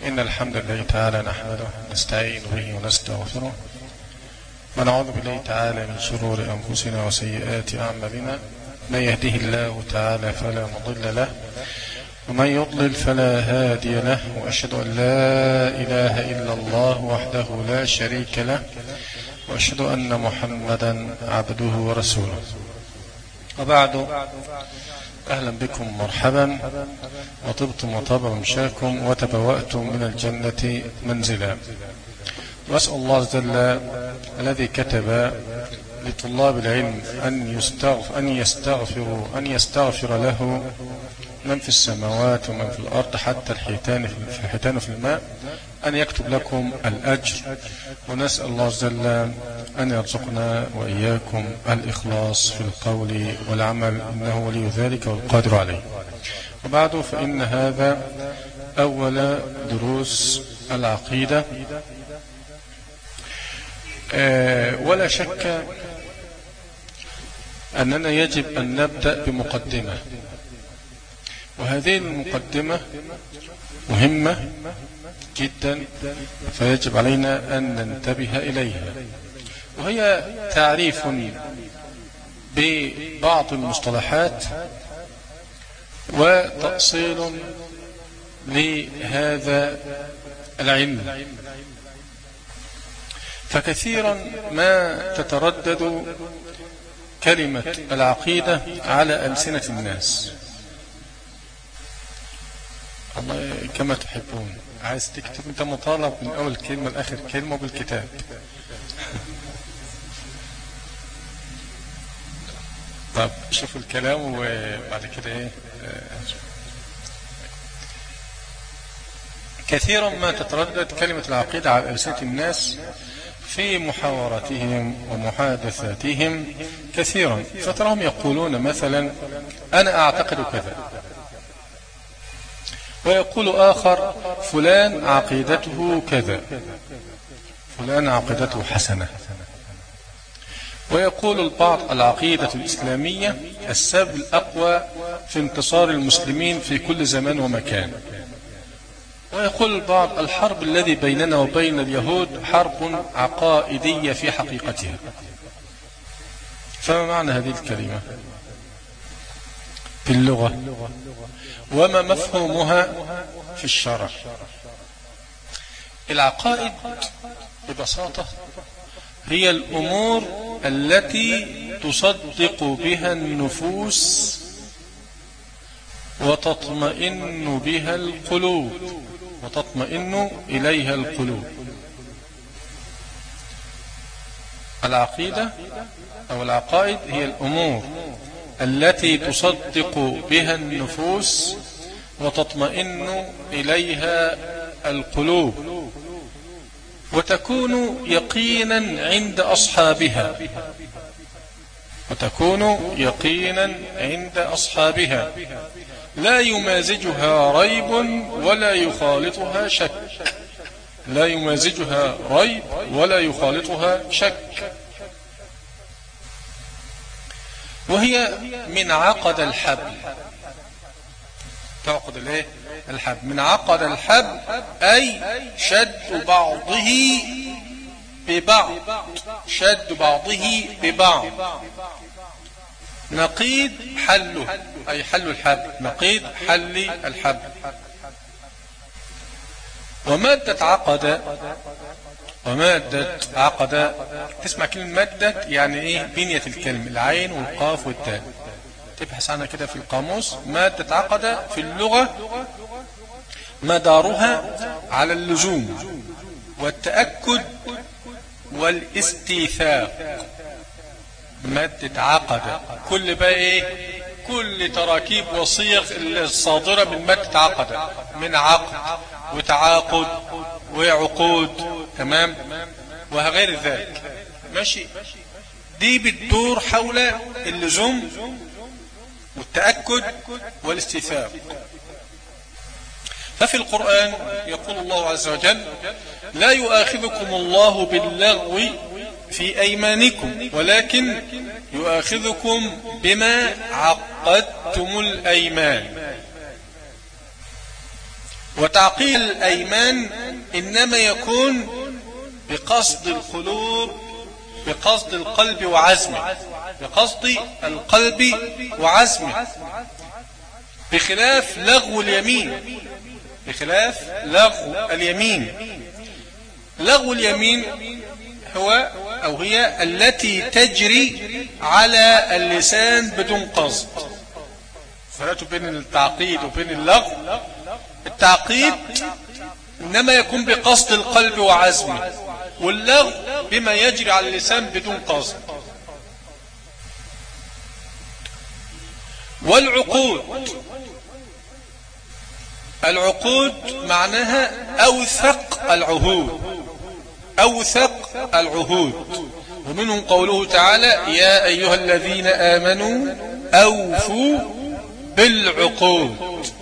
إن الحمد لله تعالى نحمده نستعين به ونستغفره ونعوذ بالله تعالى من شرور أنفسنا وسيئات أعمالنا. من يهده الله تعالى فلا مضل له ومن يضلل فلا هادي له، وأشهد أن لا إله إلا الله وحده لا شريك له، وأشهد أن محمدا عبده ورسوله. وبعد، أهلا بكم مرحبا، وطبتم وطاب ممشاكم وتبوأتم من الجنة منزلا. وأسأل الله جل الذي كتب لطلاب العلم أن يستغفر له من في السماوات ومن في الأرض حتى الحيتان في الماء أن يكتب لكم الأجر. ونسأل الله جل أن يرزقنا وإياكم الإخلاص في القول والعمل، إنه ولي ذلك والقادر عليه. وبعد، فإن هذا أول دروس العقيدة، ولا شك أننا يجب أن نبدأ بمقدمة، وهذه المقدمة مهمة جدا، فيجب علينا أن ننتبه إليها، وهي تعريف ببعض المصطلحات وتأصيل لهذا العلم. فكثيرا ما تتردد كلمة العقيدة على ألسنة الناس. الله كما تحبون، عايز تكتب انت مطالب من اول كلمة لاخر كلمة بالكتاب. طب شوفوا الكلام وبعد كده ايه. كثيرا ما تتردد كلمة العقيدة على ألسنة الناس في محاوراتهم ومحادثاتهم كثيرا، فتراهم يقولون مثلا أنا أعتقد كذا، ويقول آخر فلان عقيدته كذا، فلان عقيدته حسنة. ويقول البعض العقيدة الإسلامية السبب الأقوى في انتصار المسلمين في كل زمان ومكان. ويقول البعض الحرب الذي بيننا وبين اليهود حرب عقائدية في حقيقتها. فما معنى هذه الكلمة في اللغة، وما مفهومها في الشرع؟ العقائد ببساطة هي الأمور التي تصدق بها النفوس وتطمئن بها القلوب، وتطمئن إليها القلوب. العقيدة أو العقائد هي الأمور التي تصدق بها النفوس وتطمئن إليها القلوب، وتكون يقينا عند أصحابها، وتكون يقينا عند أصحابها، لا يمازجها ريب ولا يخالطها شك، لا يمازجها ريب ولا يخالطها شك. وهي من عقد الحبل، تعقد الايه؟ الحبل. من عقد الحبل أي شد بعضه ببعض، شد بعضه ببعض. نقيد حله أي حل الحبل، نقيد حل الحبل. ومادة عقد تسمع كلمة مادة يعني ايه؟ بنية الكلمة، العين والقاف والتاء، تبحث عنها كده في القاموس. مادة عقد في اللغة مدارها على اللزوم والتأكد والاستيثاق. مادة عقد كل بقى ايه؟ كل تراكيب وصيغ الصادرة من مادة عقد، من عقد وتعاقد وعقود، تمام، وغير ذلك. ماشي، دي بتدور حول اللزوم والتأكد والاستيثاق. ففي القرآن يقول الله عز وجل لا يؤاخذكم الله باللغو في أيمانكم ولكن يؤاخذكم بما عقدتم الأيمان. وتعقيد الأيمان إنما يكون بقصد القلوب، بقصد القلب وعزمه، بقصد القلب وعزمه، بخلاف لغو اليمين، بخلاف لغو اليمين. لغو اليمين هو أو هي التي تجري على اللسان بدون قصد. فرق بين التعقيد وبين اللغو. التعقيد إنما يكون بقصد القلب وعزمه، واللغو بما يجري على اللسان بدون قصد. والعقود، العقود معناها أوثق العهود، أوثق العهود. ومنهم قوله تعالى: يا أيها الذين آمنوا أوفوا بالعقود.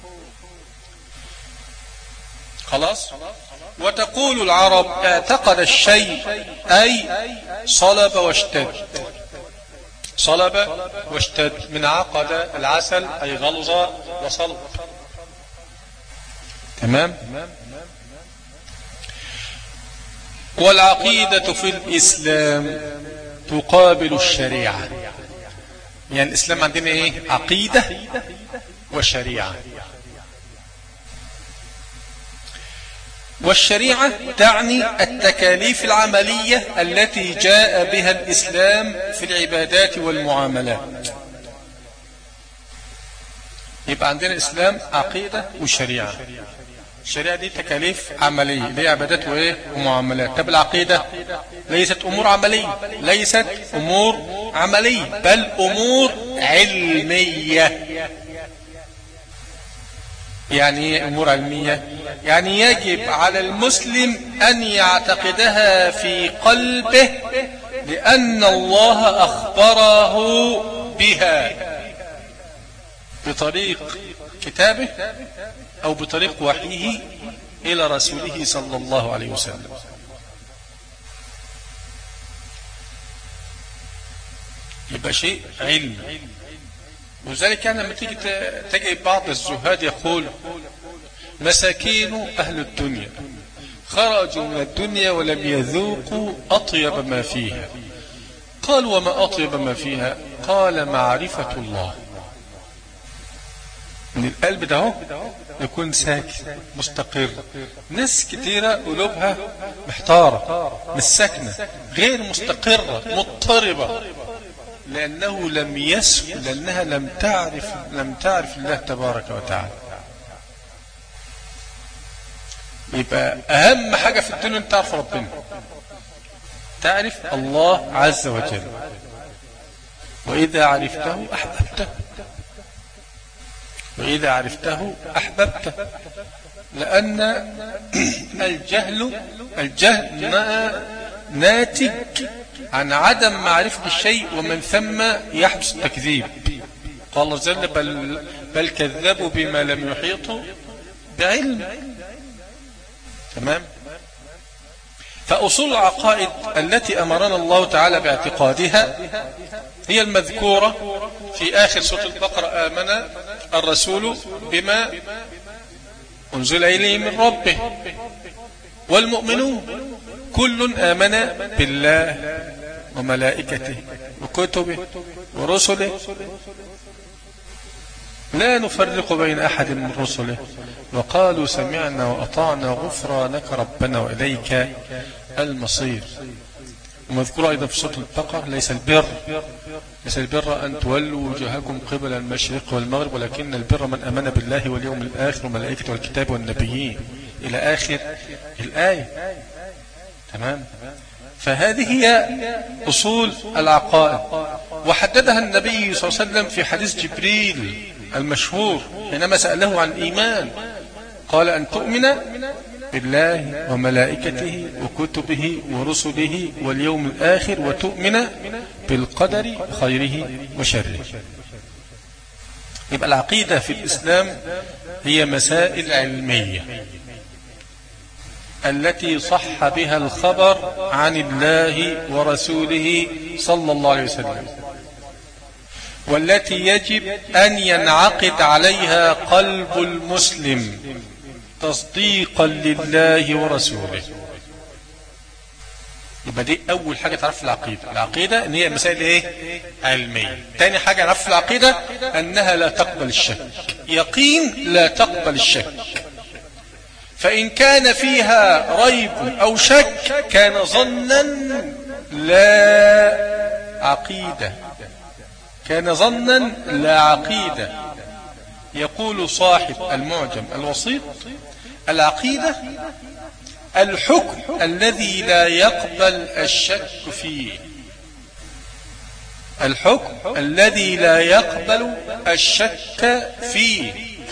خلاص. وتقول العرب: اعتقد الشيء أي صلب واشتد، صلب واشتد، من عقد العسل أي غلظ وصلب. تمام. والعقيدة في الإسلام تقابل الشريعة. يعني الإسلام عندنا إيه؟ عقيدة وشريعة. والشريعة تعني التكاليف العملية التي جاء بها الإسلام في العبادات والمعاملات. يبقى عندنا إسلام عقيدة وشريعة. الشريعة دي تكاليف عملية، دي عبادات وإيه؟ ومعاملات. طب العقيدة ليست أمور عملية، ليست أمور عملية، بل أمور علمية. يعني ايه امور علمية؟ يعني يجب على المسلم ان يعتقدها في قلبه لان الله اخبره بها بطريق كتابه او بطريق وحيه الى رسوله صلى الله عليه وسلم. يبقى شيء علم. وذلك يعني لما تجي بعض الزهاد يقول: مساكين أهل الدنيا خرجوا من الدنيا ولم يذوقوا أطيب ما فيها. قال: وما أطيب ما فيها؟ قال: معرفة الله. من القلب ده يكون ساكن مستقر. ناس كتيرة قلوبها محتارة، مش ساكنة، غير مستقرة، مضطربة، لأنه لم يسكن، لأنها لم تعرف الله تبارك وتعالى. يبقى أهم حاجة في الدنيا أن تعرف ربنا، تعرف الله عز وجل. وإذا عرفته أحببته، وإذا عرفته أحببته. لأن الجهل ناتج عن عدم معرفة الشيء، ومن ثم يحدث التكذيب. قال الله جل: بل كذبوا بما لم يحيطوا بعلم. تمام. فأصول العقائد التي أمرنا الله تعالى باعتقادها هي المذكورة في آخر سورة البقرة: آمن الرسول بما أنزل إليه من ربه والمؤمنون كل آمن بالله وملائكته وكتبه ورسله لا نفرق بين أحد من رسله وقالوا سمعنا وأطعنا غفرانك ربنا وإليك المصير. ومذكور أيضا في سورة البقرة: ليس البر أن تولوا وجوهكم قبل المشرق والمغرب ولكن البر من آمن بالله واليوم الآخر والملائكة والكتاب والنبيين، إلى آخر الآية. تمام. فهذه هي أصول العقائد، وحددها النبي صلى الله عليه وسلم في حديث جبريل المشهور حينما سأله عن الإيمان، قال: أن تؤمن بالله وملائكته وكتبه ورسله واليوم الآخر وتؤمن بالقدر خيره وشره. يبقى العقيدة في الإسلام هي مسائل علمية التي صح بها الخبر عن الله ورسوله صلى الله عليه وسلم، والتي يجب أن ينعقد عليها قلب المسلم تصديقا لله ورسوله. يبقى دي أول حاجة تعرف في العقيدة. العقيدة إن هي مسائل إيه؟ علمية. تاني حاجة تعرف في العقيدة أنها لا تقبل الشك، يقين لا تقبل الشك، فإن كان فيها ريب أو شك كان ظنا لا عقيدة، كان ظنا لا عقيدة. يقول صاحب المعجم الوسيط: العقيدة الحكم الذي لا يقبل الشك فيه، الحكم الذي لا يقبل الشك فيه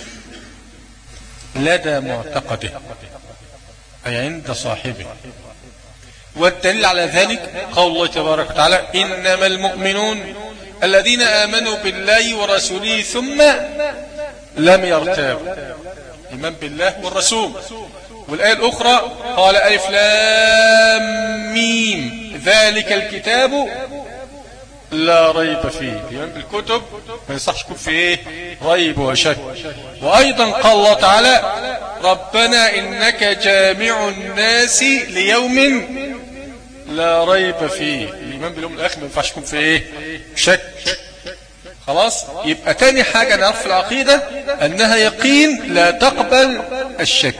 لدى معتقده أي عند صاحبه. والدليل على ذلك قول الله تبارك وتعالى: إنما المؤمنون الذين آمنوا بالله ورسوله ثم لم يرتابوا. إيمان بالله والرسول. والآية الأخرى قال: ألف لام ميم ذلك الكتاب لا ريب فيه. الإيمان بالكتب ما يصحش يكون فيه ريب وشك. وأيضا قال الله تعالى: ربنا إنك جامع الناس ليوم لا ريب فيه. الإيمان باليوم الآخر ما ينفعش يكون فيه شك. خلاص. يبقى تاني حاجة نعرف في العقيدة أنها يقين لا تقبل الشك.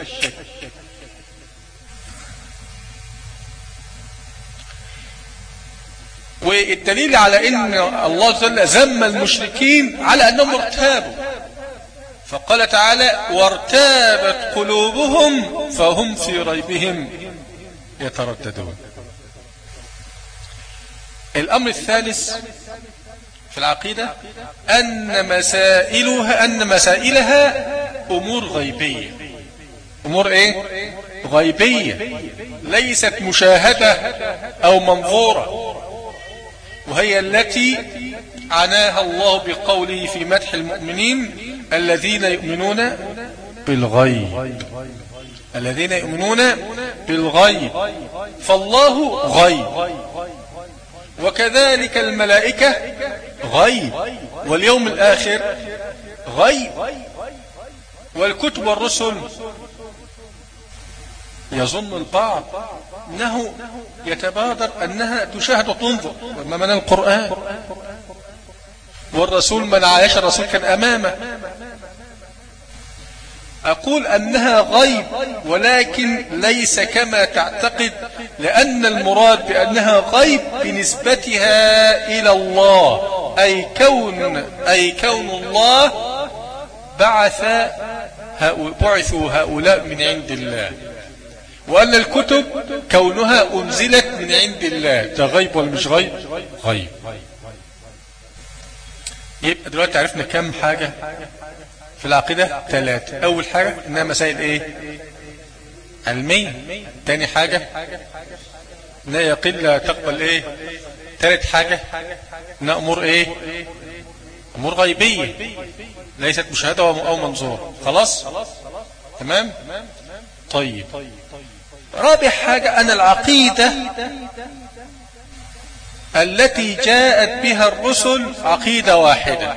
والدليل على ان الله جل ذم المشركين على انهم ارتابوا، فقال تعالى: وارتابت قلوبهم فهم في ريبهم يترددون. الامر الثالث في العقيدة ان مسائلها امور غيبية. امور ايه؟ غيبية، ليست مشاهدة او منظورة، وهي التي عناها الله بقوله في مدح المؤمنين: الذين يؤمنون بالغيب، الذين يؤمنون بالغيب. فالله غيب، وكذلك الملائكة غيب، واليوم الآخر غيب، والكتب والرسل. يظن البعض أنه يتبادر أنها تشاهد وتنظر، وما من القرآن والرسول من عايش الرسول كان أمامه. أقول أنها غيب، ولكن ليس كما تعتقد، لأن المراد بأنها غيب بنسبتها إلى الله، أي كون الله بعثوا هؤلاء من عند الله، وأن الكتب كونها أنزلت من عند الله. ده غيب ولا مش غيب؟ غيب. يبقى دلوقتي عرفنا كم حاجة في العقيدة؟ 3. أول حاجة إنها مسائل إيه؟ علمية. تاني حاجة إنها يقين لا تقبل إيه؟ ثالث حاجة إنها أمور إيه؟ أمور غيبية ليست مشاهدة أو منظور. خلاص؟ تمام؟ طيب. رابع حاجة أن العقيدة التي جاءت بها الرسل عقيدة واحدة.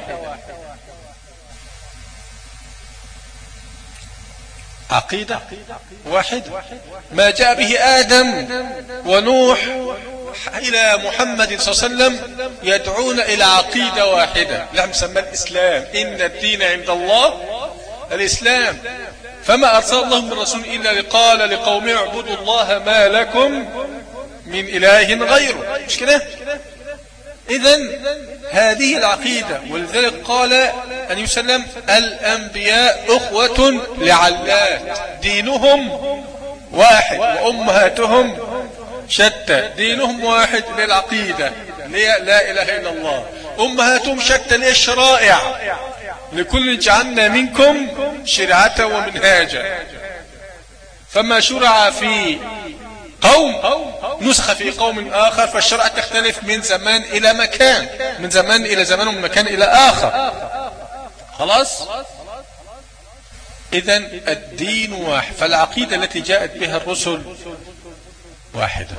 عقيدة واحدة، ما جاء به آدم ونوح إلى محمد صلى الله عليه وسلم يدعون إلى عقيدة واحدة، لهم سمى الإسلام. إن الدين عند الله الإسلام. فما أرسل الله من رسول إلا قال لقومه: اعبدوا الله ما لكم من إله غيره. مش كده؟ إذن هذه العقيدة. ولذلك قال أن يسلم: الأنبياء أخوة لعلات، دينهم واحد وأمهاتهم شتى. دينهم واحد للعقيدة، لا إله إلا الله. أمهاتهم شتى للشرائع، لكل جعلنا منكم شرعة ومنهاجا. فما شرع في قوم نسخ في قوم آخر، فالشرع تختلف من زمان إلى مكان، من زمان إلى زمان، ومن مكان إلى آخر. خلاص؟ إذن الدين واحد، فالعقيدة التي جاءت بها الرسل واحدة.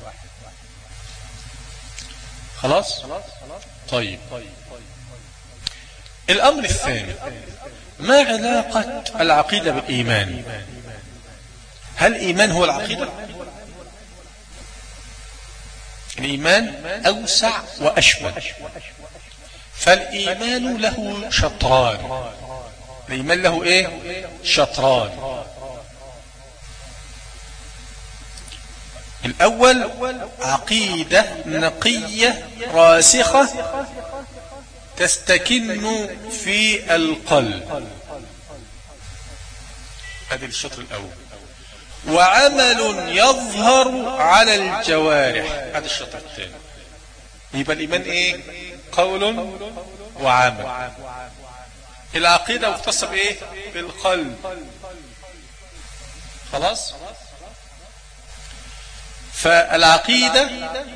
خلاص؟ طيب. الأمر الثاني: ما علاقة العقيدة بالإيمان؟ هل الإيمان هو العقيدة؟ الإيمان أوسع وأشمل، فالإيمان له شطران. الإيمان له إيه؟ شطران. الأول عقيدة نقية راسخة تستكن في القلب، هذا الشطر الأول. وعمل يظهر على الجوارح، هذا الشطر الثاني. يبقى الإيمان إيه؟ قول وعمل. العقيدة مختصة بإيه؟ بالقلب. خلاص؟ فالعقيدة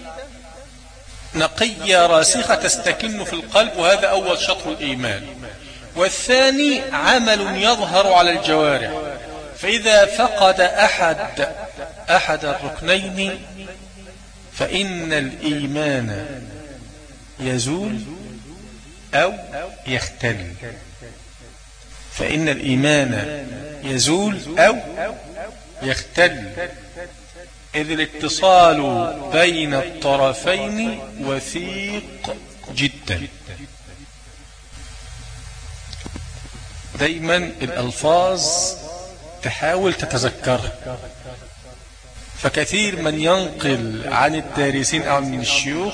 نقية راسخة تستكن في القلب، وهذا أول شطر الإيمان. والثاني عمل يظهر على الجوارح، فإذا فقد أحد الركنين فإن الإيمان يزول أو يختل. فإن الإيمان يزول أو يختل، إذ الاتصال بين الطرفين وثيق جدا. دايما الألفاظ تحاول تتذكرها، فكثير من ينقل عن الدارسين أو من الشيوخ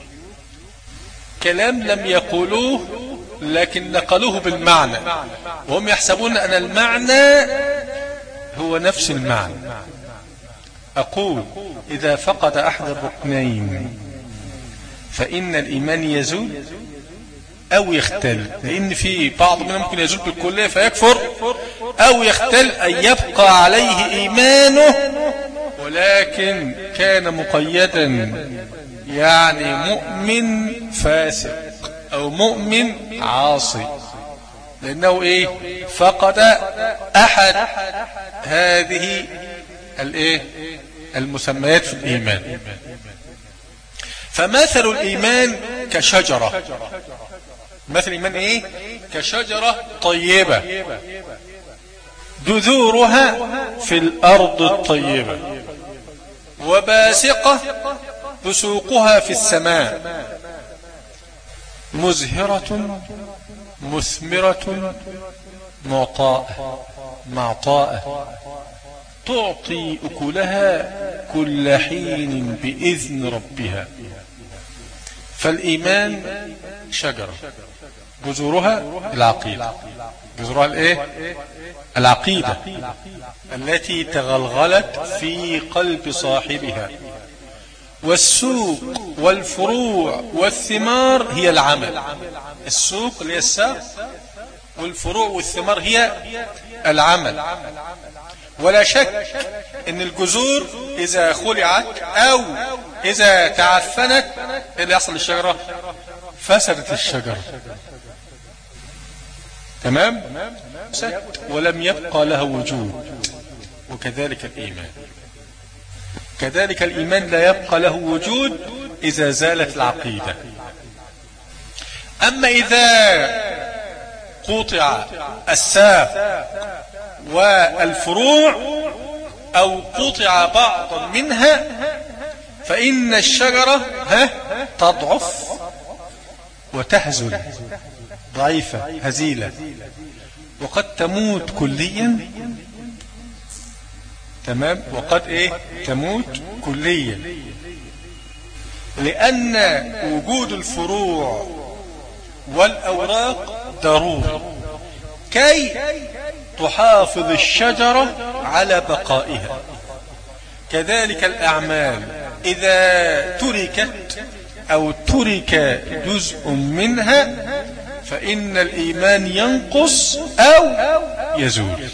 كلام لم يقولوه لكن نقلوه بالمعنى، وهم يحسبون أن المعنى هو نفس المعنى. أقول إذا فقد أحد الركنين فإن الإيمان يزول أو يختل، لأن في بعض منهم ممكن يزول بالكلية فيكفر، أو يختل أن يبقى عليه إيمانه ولكن كان مقيدا، يعني مؤمن فاسق أو مؤمن عاصي، لأنه إيه؟ فقد أحد هذه المسميات في الإيمان. فمثل الإيمان كشجرة. مثل الإيمان إيه؟ كشجرة طيبة جذورها في الأرض الطيبة، وباسقة بسوقها في السماء، مزهرة مثمرة معطاءة، تعطي أكلها كل حين بإذن ربها. فالإيمان شجرة جذورها العقيدة. جذورها الايه؟ العقيدة التي تغلغلت في قلب صاحبها. والسوق والفروع والثمار هي العمل. السوق اللي هي الساق، والفروع والثمار هي العمل. ولا شك ان الجذور اذا خلعت او اذا تعفنت ايه اللي يحصل للشجرة؟ فسدت الشجرة. تمام؟ ولم يبقى لها وجود. وكذلك الإيمان، كذلك الإيمان لا يبقى له وجود إذا زالت العقيدة. أما إذا قطع الساق والفروع أو قطع بعض منها فإن الشجرة تضعف وتهزل، ضعيفة هزيلة، وقد تموت كليا. تمام؟ وقد تموت كليا، لأن وجود الفروع والأوراق ضروري كي تحافظ الشجرة على بقائها. كذلك الأعمال إذا تركت أو ترك جزء منها فإن الإيمان ينقص أو يزول.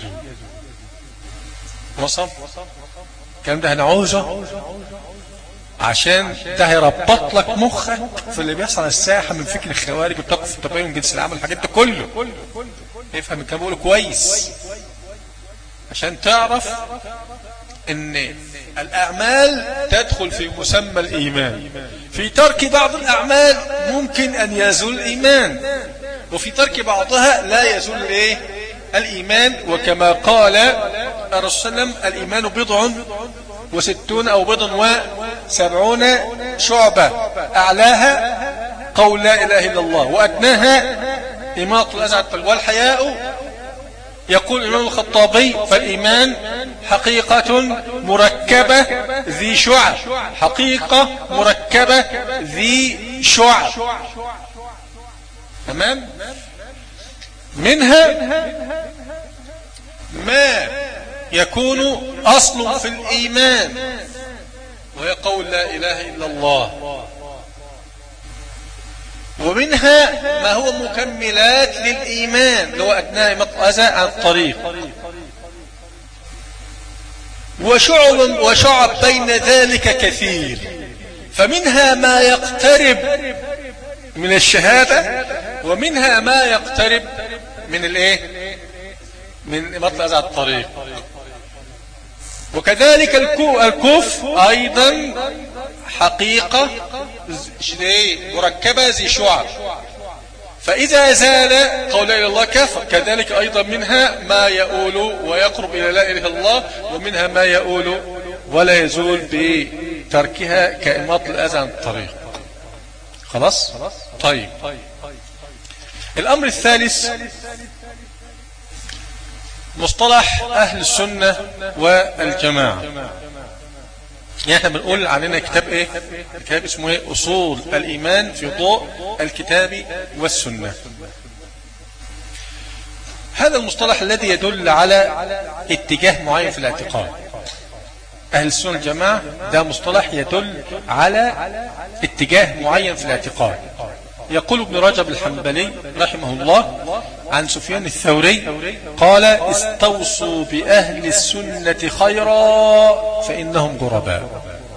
وصل؟ الكلام ده هنعوزه عشان ده هيربط لك مخك في اللي بيحصل على الساحة من فكر الخوارج وتقف التباين جنس العمل، الحاجات ده كله افهم الكلام بقوله كويس عشان تعرف ان الأعمال تدخل في مسمى الإيمان. في ترك بعض الأعمال ممكن أن يزول الإيمان، وفي ترك بعضها لا يزول الإيمان. وكما قال الرسول صلى الله عليه وسلم الإيمان بضع وستون أو بضع وسبعون شعبة، أعلاها قول لا إله إلا الله، وأدناها إماطة الأذى عن الطريق. والحياء يقول الإمام الخطابي فالإيمان حقيقة مركبة ذي شعب، حقيقة مركبة ذي شعب. تمام؟ منها ما يكون أصل في الإيمان وهي قول لا إله إلا الله، ومنها ما هو مكملات للإيمان اللي هو أدنى إماطة الأذى عن الطريق، وشعب بين ذلك كثير. فمنها ما يقترب من الشهادة، ومنها ما يقترب من الايه، من إماطة الأذى عن الطريق. وكذلك الكفر أيضا حقيقة مركبة ذي شعب، فإذا زال قول لا إله إلا الله كفر. كذلك أيضا منها ما يؤول ويقرب إلى لا إله إلا الله، ومنها ما يؤول ولا يزول بتركها كإماطة الأذى عن الطريق. خلاص؟ طيب، الأمر الثالث مصطلح أهل السنة والجماعة. يعني احنا بنقول علينا كتاب ايه؟ كتاب اسمه ايه؟ أصول الإيمان في ضوء الكتاب والسنة. هذا المصطلح الذي يدل على اتجاه معين في الاعتقاد. أهل السنة والجماعة ده مصطلح يدل على اتجاه معين في الاعتقاد. يقول ابن رجب الحنبلي رحمه الله عن سفيان الثوري قال: استوصوا بأهل السنة خيرا فإنهم غرباء.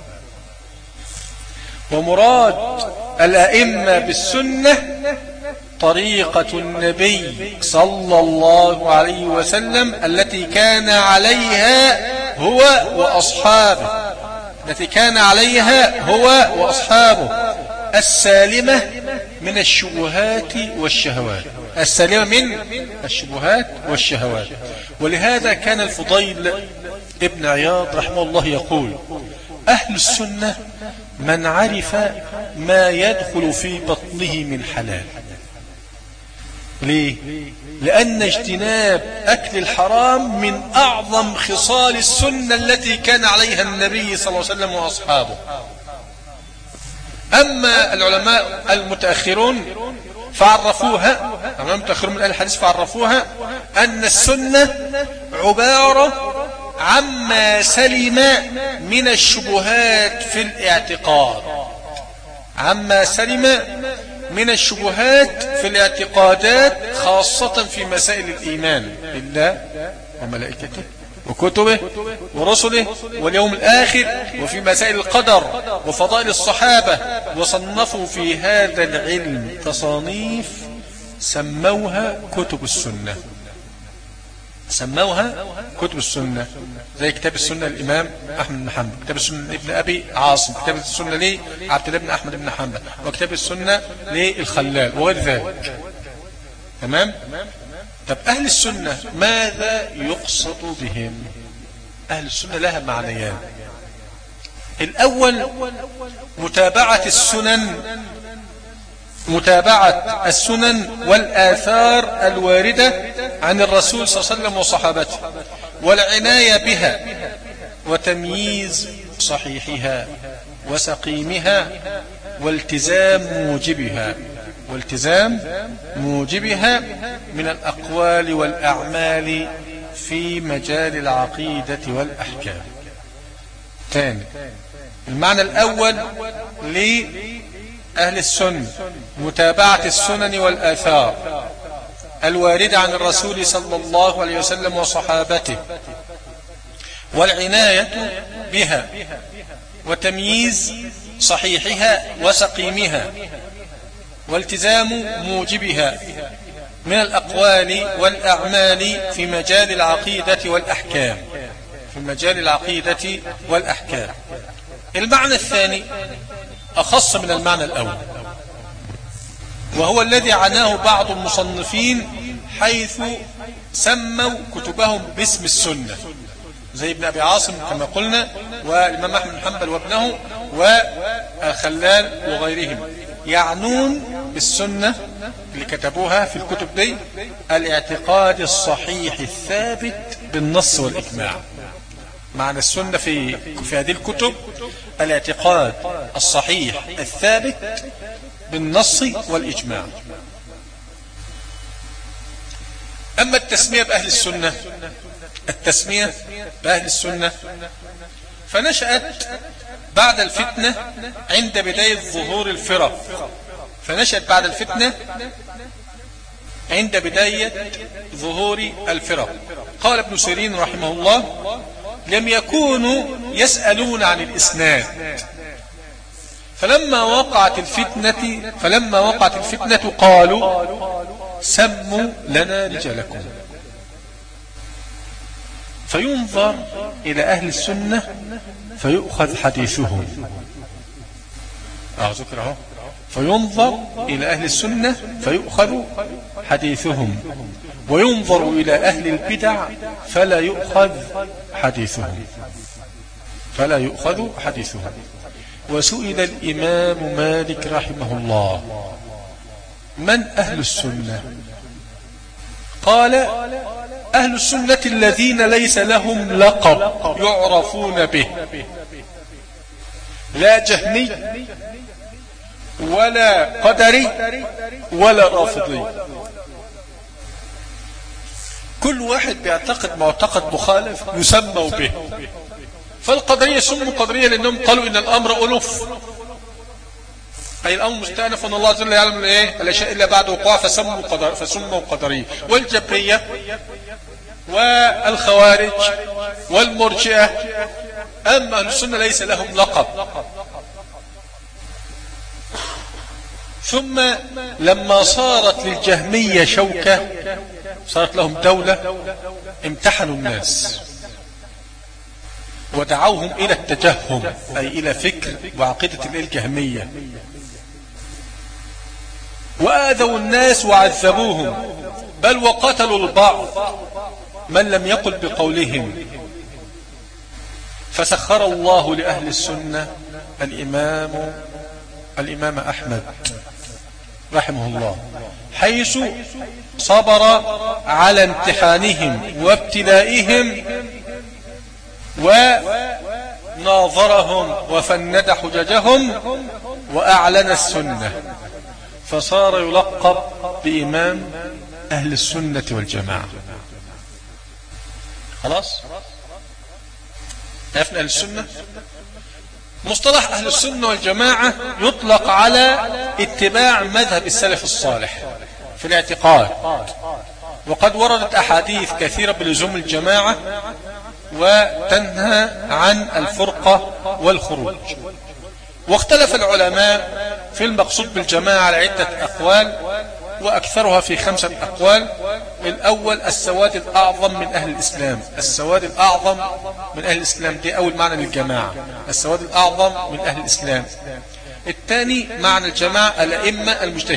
ومراد الأئمة بالسنة طريقة النبي صلى الله عليه وسلم التي كان عليها هو وأصحابه، التي كان عليها هو وأصحابه، السالمة من الشبهات والشهوات، السالمة من الشبهات والشهوات. ولهذا كان الفضيل ابن عياض رحمه الله يقول: أهل السنة من عرف ما يدخل في بطنه من حلال. ليه؟ لأن اجتناب أكل الحرام من أعظم خصال السنة التي كان عليها النبي صلى الله عليه وسلم وأصحابه. أما العلماء المتأخرون فعرفوها، المتأخرون من أهل الحديث فعرفوها أن السنة عبارة عما سلم من الشبهات في الاعتقاد، عما سلم من الشبهات في الاعتقادات، خاصة في مسائل الإيمان بالله وملائكته وكتبه ورسله واليوم الآخر، وفي مسائل القدر وفضائل الصحابة. وصنفوا في هذا العلم تصانيف سموها كتب السنة، سموها كتب السنة، زي كتاب السنة للإمام أحمد بن حنبل، كتاب السنة لابن أبي عاصم، كتاب السنة لعبد الله بن أحمد بن حنبل، وكتاب السنة للخلال وغير ذلك. تمام؟ طب أهل السنة ماذا يقصد بهم؟ أهل السنة لها معنيان. الأول متابعة السنن والآثار الواردة عن الرسول صلى الله عليه وسلم وصحابته، والعناية بها وتمييز صحيحها وسقيمها والتزام موجبها من الأقوال والأعمال في مجال العقيدة والأحكام. ثاني، المعنى الأول لأهل السنة متابعة السنن والآثار الواردة عن الرسول صلى الله عليه وسلم وصحابته، والعناية بها وتمييز صحيحها وسقيمها والتزام موجبها من الأقوال والأعمال في مجال العقيدة والأحكام. المعنى الثاني أخص من المعنى الأول، وهو الذي عناه بعض المصنفين حيث سموا كتبهم باسم السنة. زي ابن أبي عاصم كما قلنا، والإمام أحمد بن حنبل وابنه وخلال وغيرهم، يعنون بالسنة اللي كتبوها في الكتب دي الاعتقاد الصحيح الثابت بالنص والإجماع. معنى السنة في هذه الكتب الاعتقاد الصحيح الثابت بالنص والإجماع. أما التسمية بأهل السنة، التسمية بأهل السنة فنشأت بعد الفتنة عند بداية ظهور الفرق، فنشأت بعد الفتنة عند بداية ظهور الفرق. قال ابن سيرين رحمه الله: لم يكونوا يسألون عن الإسناد، فلما وقعت الفتنة قالوا: سموا لنا رجالكم. فينظر إلى أهل السنة فيؤخذ حديثهم. ذكره. فينظر إلى أهل السنة فيؤخذ حديثهم، وينظر إلى أهل البدع فلا يؤخذ حديثهم. وسئل الإمام مالك رحمه الله: من أهل السنة؟ قال: أهل السنة الذين ليس لهم لقب يعرفون به، لا جهمي ولا قدري ولا رافضي. كل واحد بيعتقد معتقد مخالف يسمى به. فالقدرية سموا قدرية لأنهم قالوا إن الأمر أنف، أي الأمر مستأنف وأن الله عز وجل يعلم الأشياء إلا بعد وقوع فسموا قدرية. والجبرية والخوارج والمرجئة. أما أهل السنة ليس لهم لقب. ثم لما صارت للجهمية شوكة، صارت لهم دولة، امتحنوا الناس ودعوهم إلى التجهم، أي إلى فكر وعقيدة الجهمية، وآذوا الناس وعذبوهم، بل وقتلوا البعض من لم يقل بقولهم. فسخر الله لأهل السنة الإمام أحمد رحمه الله، حيث صبر على امتحانهم وابتلائهم وناظرهم وفند حججهم وأعلن السنة، فصار يلقب بإمام أهل السنة والجماعة. خلاص عرفنا أهل السنة. مصطلح أهل السنة والجماعة يطلق على اتباع مذهب السلف الصالح في الاعتقاد، وقد وردت أحاديث كثيرة بلزوم الجماعة وتنهى عن الفرقة والخروج. واختلف العلماء في المقصود بالجماعة على عدة أقوال، وأكثرها في 5 أقوال. الأول: السواد الأعظم من أهل الإسلام. السواد الأعظم من أهل الإسلام دي أول معنى للجماعة، السواد الأعظم من أهل الإسلام. الثاني معنى الجماعة: الأئمة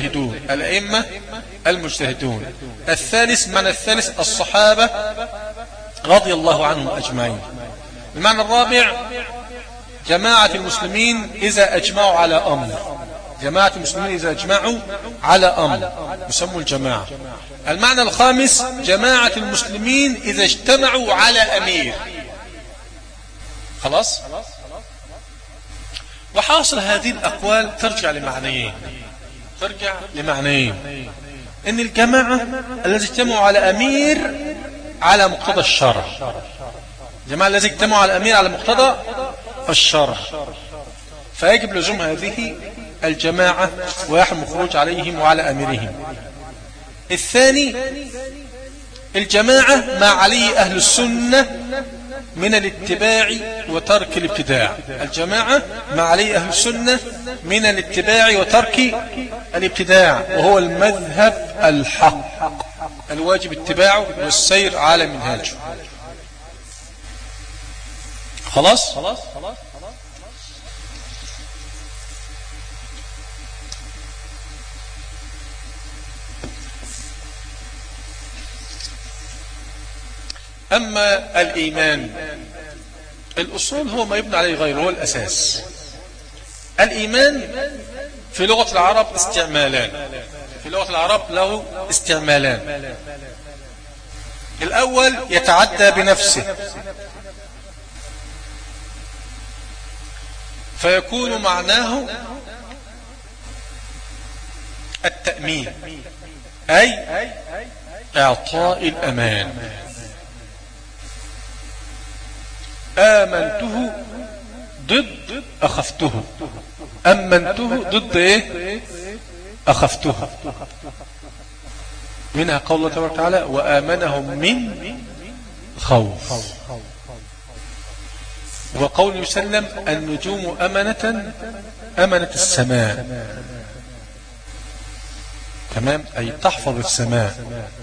المجتهدون. الثالث معنى الثالث: الصحابة رضي الله عنهم أجمعين. المعنى الرابع: جماعة المسلمين إذا أجمعوا على أمر. جماعة المسلمين إذا أجمعوا على أمر يسموا الجماعة. المعنى الخامس: جماعة المسلمين إذا اجتمعوا على أمير. خلاص. وحاصل هذه الأقوال ترجع لمعنيين: إن الجماعة الذي اجتمعوا على أمير على مقتضى الشرع، الجماعة الذي اجتمعوا على أمير على مقتضى الشرع، فيجب لزوم هذه الجماعة ويحرم الخروج عليهم وعلى أميرهم. الثاني: الجماعة ما عليه أهل السنة من الاتباع وترك الابتداع. الجماعة ما عليه أهل السنة من الاتباع وترك الابتداع، وهو المذهب الحق الواجب اتباعه والسير على منهاجه. خلاص. أما الإيمان الأصول هو ما يبنى عليه غيره، هو الأساس. الإيمان في لغة العرب استعمالان، في لغة العرب له استعمالان. الأول يتعدى بنفسه، فيكون معناه التأمين، أي إعطاء الأمان. آمنته ضد أخفته، أمنته ضد إيه؟ أخفته. منها قول الله تبارك وتعالى وآمنهم من خوف. وقول النبي صلى الله عليه وسلم النجوم أمنة السماء، تمام، أي تحفظ السماء.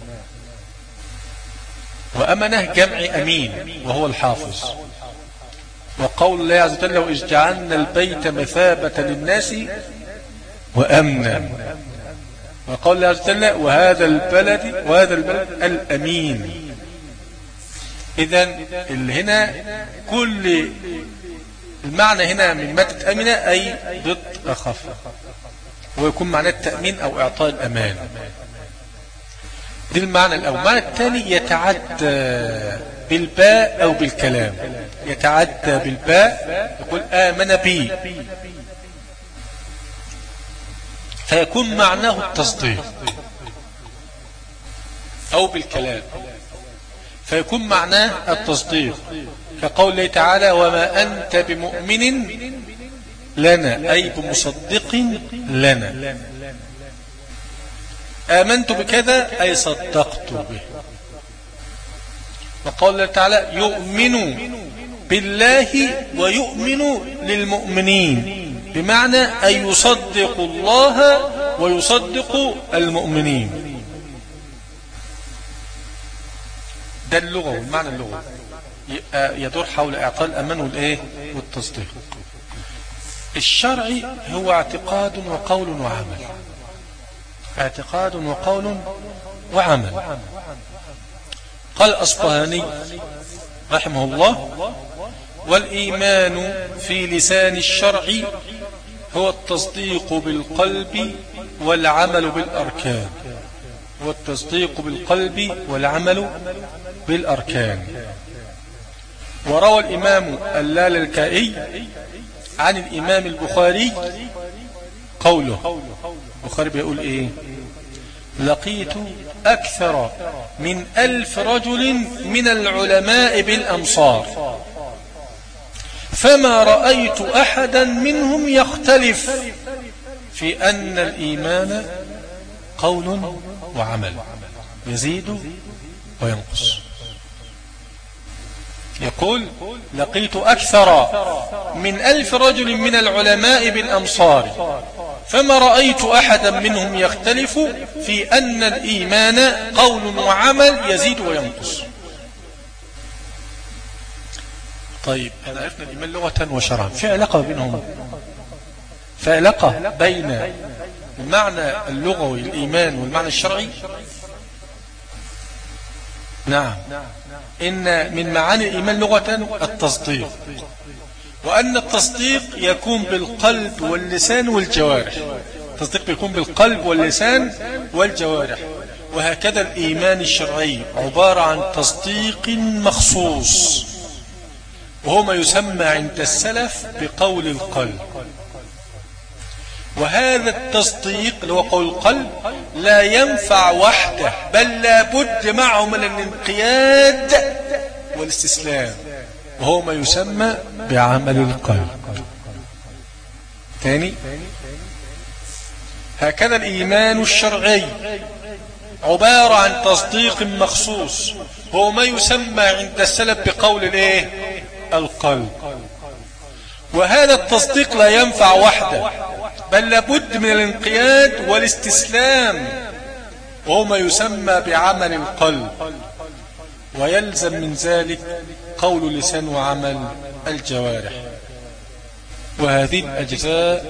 وأمنه جمع أمين وهو الحافظ. وقول الله عز وجل وإذ جعلنا البيت مثابة للناس وأمنا. وقول الله عز وجل وهذا البلد الأمين. إذن اللي هنا كل المعنى هنا من مادة أمنة أي ضد أخف، ويكون معنى التأمين أو إعطاء الأمان. دي المعنى الأول. المعنى الثاني يتعدى بالباء أو بالكلام. يتعدى بالباء يقول آمن بي، فيكون معناه التصديق، أو بالكلام فيكون معناه التصديق، كقوله تعالى وما أنت بمؤمن لنا، أي بمصدق لنا. آمنت بكذا أي صدقت به. وقال الله تعالى يؤمن بالله ويؤمن للمؤمنين، بمعنى أن يصدق الله ويصدق المؤمنين. ده اللغة والمعنى اللغة يدور حول إعطاء الأمان والإيه والتصديق. الشرعي هو اعتقاد وقول وعمل، اعتقاد وقول وعمل. قال الأصبهاني رحمه الله والإيمان في لسان الشرع هو التصديق بالقلب والعمل بالأركان. هو التصديق بالقلب والعمل بالأركان. وروى الإمام اللالكائي عن الإمام البخاري قوله، البخاري بيقول إيه؟ لقيت أكثر من 1000 رجل من العلماء بالأمصار فما رأيت أحدا منهم يختلف في أن الإيمان قول وعمل يزيد وينقص. يقول لقيت أكثر من 1000 رجل من العلماء بالأمصار فما رأيت أحدا منهم يختلف في أن الإيمان قول وعمل يزيد وينقص. طيب احنا عرفنا الإيمان لغة وشرعا، في علاقة بينهم، في علاقة بين المعنى اللغوي الإيمان والمعنى الشرعي. نعم، إن من معاني الإيمان لغة التصديق، وأن التصديق يكون بالقلب واللسان والجوارح. التصديق بيكون بالقلب واللسان والجوارح. وهكذا الإيمان الشرعي عبارة عن تصديق مخصوص، وهو ما يسمى عند السلف بقول القلب. وهذا التصديق اللي هو قول القلب لا ينفع وحده، بل لا بد معه من الانقياد والاستسلام، وهو ما يسمى بعمل القلب. ثاني، هكذا الإيمان الشرعي عبارة عن تصديق مخصوص، هو ما يسمى عند السلف بقول الايه القلب. وهذا التصديق لا ينفع وحده، بل لابد من الانقياد والاستسلام، وهو ما يسمى بعمل القلب. ويلزم من ذلك قول اللسان وعمل الجوارح، وهذه الأجزاء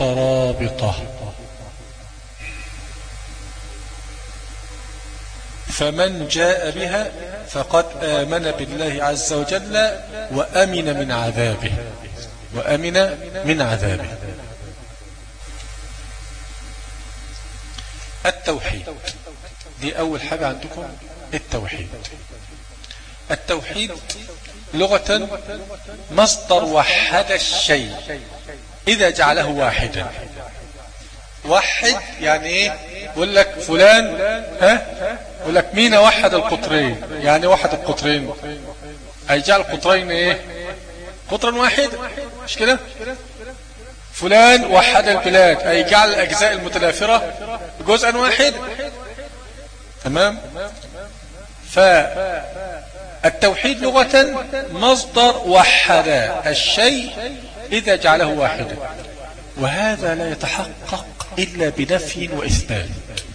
مترابطة. فمن جاء بها فقد آمن بالله عز وجل وأمن من عذابه، وأمن من عذابه. التوحيد دي أول حاجة عندكم، التوحيد. التوحيد لغة مصدر وحد الشيء إذا جعله واحدا. وحد يعني ايه؟ يقول لك فلان يقول لك مين وحد القطرين؟ يعني وحد القطرين أي جعل القطرين ايه؟ قطرا واحد، مش كده؟ فلان وحد البلاد أي جعل الأجزاء المتنافرة جزءا واحد. تمام؟ فالتوحيد لغة مصدر وحد الشيء إذا جعله واحدا، وهذا لا يتحقق إلا بنفي وإثبات،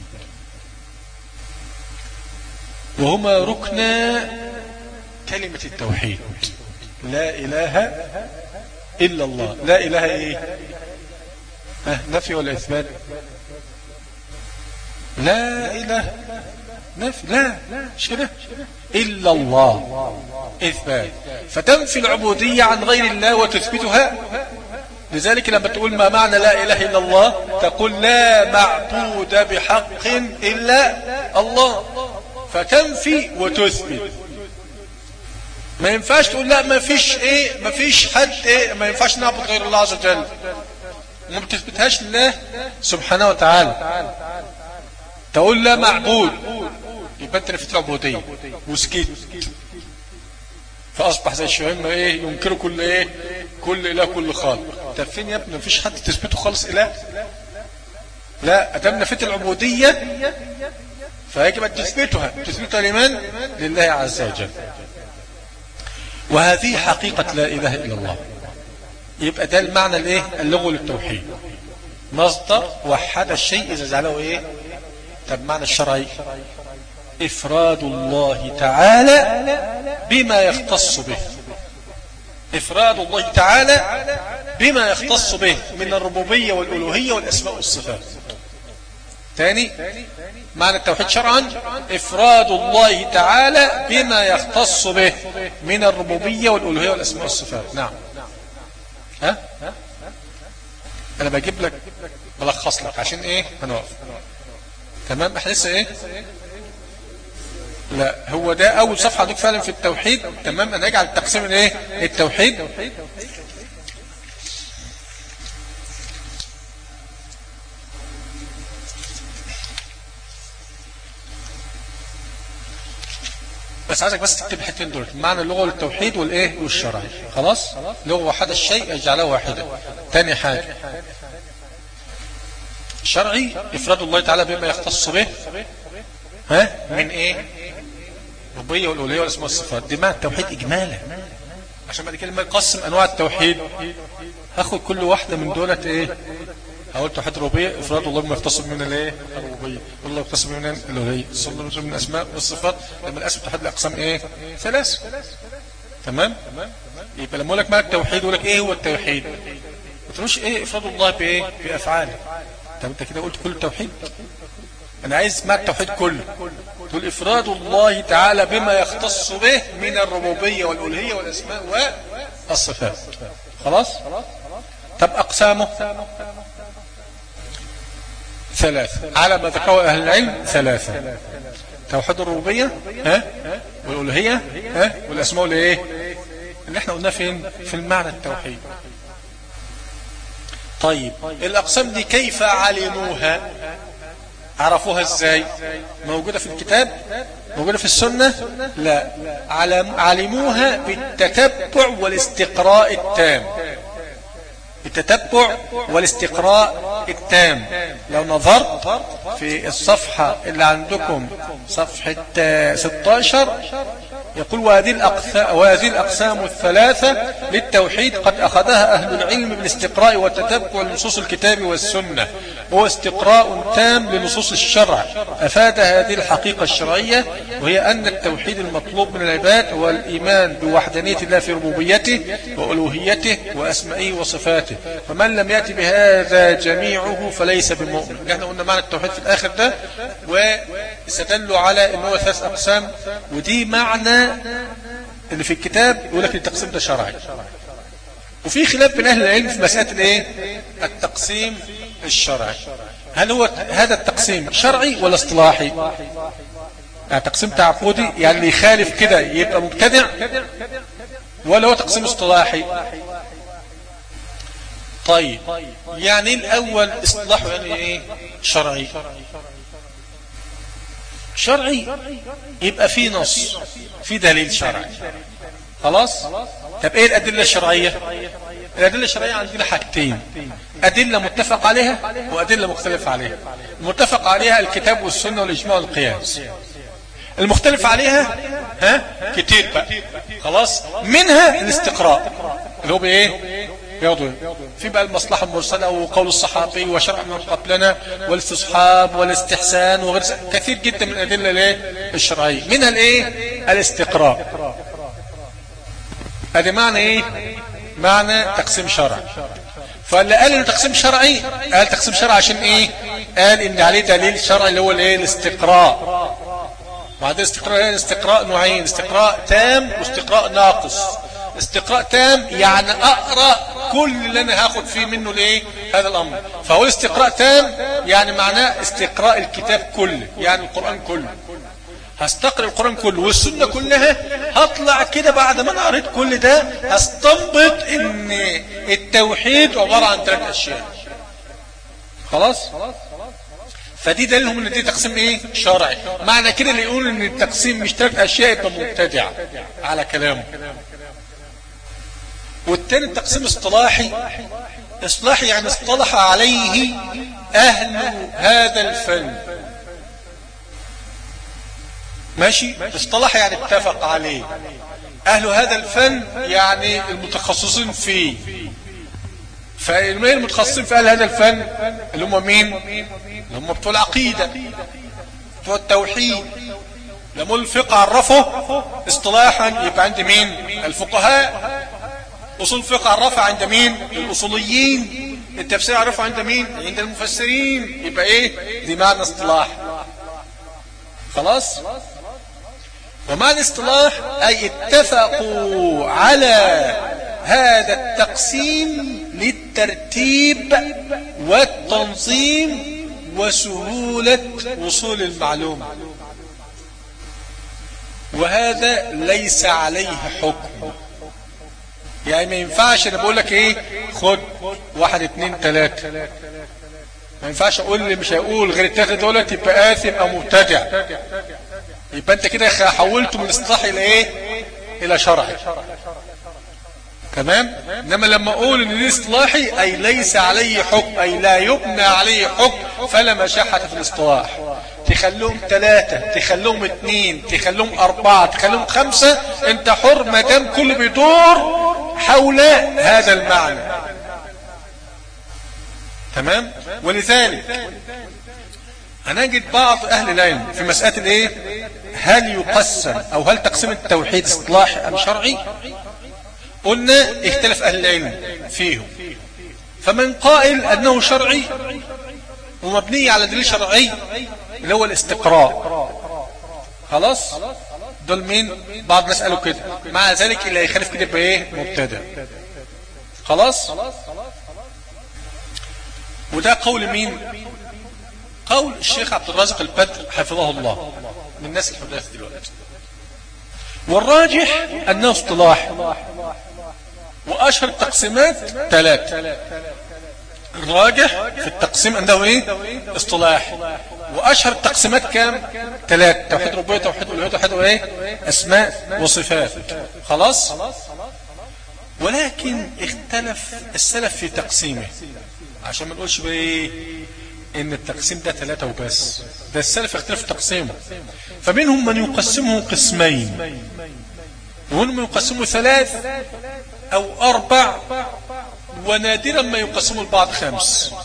وهما ركن كلمة التوحيد. لا إله إلا الله. لا إله إيه؟ نفي ولا إثبات؟ لا إله نفي، لا مش كده، إلا الله إثبات. فتنفي العبودية عن غير الله وتثبتها. لذلك لما تقول ما معنى لا إله إلا الله تقول لا معبود بحق إلا الله، فتنفي وتثبت. ما ينفعش تقول لا ما فيش ايه، ما فيش حد ايه، ما ينفعش نعبد غير الله عز وجل، ما بتثبتهاش لله سبحانه وتعالى. تقول لا معبود يبقى انت نفيت العبودية وسكت، فاصبح زي الشيوعيين ايه، ينكروا كل ايه، كل اله كل خالق. طب فين يا ابني؟ مفيش حد تثبته خالص اله. لا، ادام نفيت العبودية فيجب ان تثبتها لمن؟ لله عز وجل. وهذه حقيقة لا إله إلا الله. يبقى ده المعنى الايه اللغوي للتوحيد، مصدر وحد الشيء إذا جعله ايه. طب معنى الشرعي إفراد الله تعالى بما يختص به. إفراد الله تعالى بما يختص به من الربوبية والألوهية والأسماء والصفات. ثاني معنى التوحيد شرعا إفراد الله تعالى بما يختص به من الربوبية والألوهية والأسماء والصفات. نعم. أنا بجيب لك بلخص لك عشان إيه هنقف. تمام. احنا لسه إيه؟ لا، هو ده أول صفحة عندك فعلا في التوحيد. تمام. أنا أجعل التقسيم إيه التوحيد. بس عايزك بس تكتب الحتتين دول، معنى اللغة للتوحيد والايه والشرعي. خلاص. لغة وحد الشيء يجعله واحدا. تاني حاجة شرعي إفراد الله تعالى بما يختص به من ايه؟ الربوبية والألوهية والأسماء والصفات. دي معنى التوحيد إجمالا، عشان بعد كده لما يقسم أنواع التوحيد هاخد كل واحدة من دولة ايه. أول توحيد الربوبية إفراد الله بما يختص من الايه الربوبية، والله يختص من الألوهية، صلى الله من الأسماء والصفات. لما الأسم توحيد الأقسام ايه؟ ثلاثة. تمام. يبقى لما أقول لك ما التوحيد أقول لك ايه هو التوحيد، ما تقولش ايه إفراد الله بايه؟ بأفعاله. طب انت كده قلت كل التوحيد. أنا عايز مع التوحيد كله تقول إفراد الله تعالى بما يختص به من الربوبية والألوهية والأسماء والصفات. خلاص. طب أقسامه ثلاثة على ما ذكره أهل العلم. ثلاثة: توحيد الربوبية والألوهية والأسماء اللي احنا قلنا فين في المعنى التوحيد. طيب الأقسام دي كيف علموها؟ عرفوها ازاي؟ موجودة في الكتاب؟ موجودة في السنة؟ لا، علموها بالتتبع والاستقراء التام. التتبع والاستقراء التام. لو نظرت في الصفحة اللي عندكم صفحة 16 يقول وهذه الأقسام الثلاثة للتوحيد قد أخذها أهل العلم بالاستقراء والتتبع لنصوص الكتاب والسنة، هو استقراء تام لنصوص الشرع أفاد هذه الحقيقة الشرعية، وهي أن التوحيد المطلوب من العباد هو الإيمان بوحدانية الله في ربوبيته وألوهيته وأسمائه وصفاته، فمن لم يأتي بهذا جميعه فليس بمؤمن. احنا قلنا معنى التوحيد في الآخر ده، واستدلوا على أنه 3 أقسام، ودي معنى اللي في الكتاب يقول لك التقسيم ده شرعي. وفي خلاف بين أهل العلم في مسألة ايه التقسيم الشرعي، هل هو هذا التقسيم شرعي ولا اصطلاحي؟ يعني تقسيم تعبدي يعني اللي يخالف كده يبقى مبتدع، ولا هو تقسيم اصطلاحي؟ طيب يعني الأول اصطلاحه يعني ايه شرعي؟ شرعي يبقى في نص، في دليل شرعي، خلاص. طب ايه الأدلة الشرعية؟ الأدلة الشرعية عندنا حاجتين، أدلة متفق عليها وأدلة مختلف عليها. المتفق عليها الكتاب والسنة والإجماع والقياس، المختلف عليها كتير بقى، خلاص. منها الاستقراء اللي هو بايه ياخدوا في بقى المصلحة المرسلة وقول الصحابي وشرع من قبلنا والاستصحاب والاستحسان وغير كثير جدا من الأدلة الشرعية. منها الايه الاستقراء. هذا معنى ايه؟ معنى تقسيم شرعي. فاللي قال انه تقسيم شرعي قال تقسيم شرعي عشان ايه؟ قال ان عليه دليل شرعي اللي هو الايه الاستقراء. وهذا الاستقراء نوعين، استقراء تام واستقراء ناقص. استقراء تام يعني اقرا كل اللي انا هاخد فيه منه الايه هذا الامر، فهو استقراء تام يعني معناه استقراء الكتاب كله، يعني القرآن كله. هستقرأ القرآن كله والسنة كلها، هطلع كده بعد ما انا قريت كل ده هستنبط ان التوحيد عبارة عن 3 أشياء، خلاص. فدي دليلهم ان دي تقسيم ايه شرعي. معنى كده اللي يقول ان التقسيم مش 3 أشياء يبقى مبتدع على كلامه. والتاني التقسيم اصطلاحي. اصطلاحي يعني اصطلح عليه اهل هذا الفن، ماشي. اصطلح يعني اتفق عليه اهل هذا الفن، يعني المتخصصين فيه. فالمتخصصين في اهل هذا الفن اللي هم مين؟ اللي هم بتوع العقيدة، بتوع التوحيد. لما الفقه عرفه اصطلاحا يبقى عند مين؟ الفقهاء. اصول الفقه عرفها عند مين؟ الاصوليين. التفسير عرفه عند مين؟ عند المفسرين. يبقى ايه دي معنى اصطلاح، خلاص. ومعنى اصطلاح اي اتفقوا على هذا التقسيم للترتيب والتنظيم وسهولة وصول المعلومة، وهذا ليس عليه حكم. يعني ما ينفعش انا بقول لك ايه خد 1 2 3، ما ينفعش اقول اللي مش هيقول غير ال3 دولت يبقى آثم او مبتدع. يبقى انت كده حولته من اصطلاح الى ايه الى شرعي، تمام. انما لما اقول ان دي اصطلاحي اي ليس عليه حكم، اي لا يبنى عليه حكم، فلا مشاحة في الاصطلاح. تخلوهم 3 تخلوهم 2 تخلوهم 4 تخلوهم 5، انت حر ما دام كله بيدور حول هذا المعنى، تمام. ولذلك هنجد بعض اهل العلم في مسألة الايه هل يقسم او هل تقسيم التوحيد اصطلاحي ام شرعي. قلنا اختلف اهل العلم فيهم، فمن قائل انه شرعي ومبني على دليل شرعي اللي هو الاستقراء، خلاص. دول مين؟ بعض الناس قالوا كده، مع ذلك اللي يخالف كده بايه مبتدع، خلاص. وده قول مين؟ قول الشيخ عبد الرازق البدر حفظه الله، من الناس الحداث دلوقتي. والراجح انه اصطلاح، واشهر التقسيمات 3. الراجح في التقسيم انه ايه اصطلاح، واشهر التقسيمات كام؟ 3: توحيد ربوبية، توحيد الوهية، توحيد ايه اسماء وصفات، خلاص. ولكن اختلف السلف في تقسيمه، عشان ما نقولش بايه ان التقسيم ده 3 وبس، ده السلف اختلف في تقسيمه. فمنهم من يقسمه قسمين، وهم يقسموا 3 أو 4 ونادرا ما يقسموا البعض 5.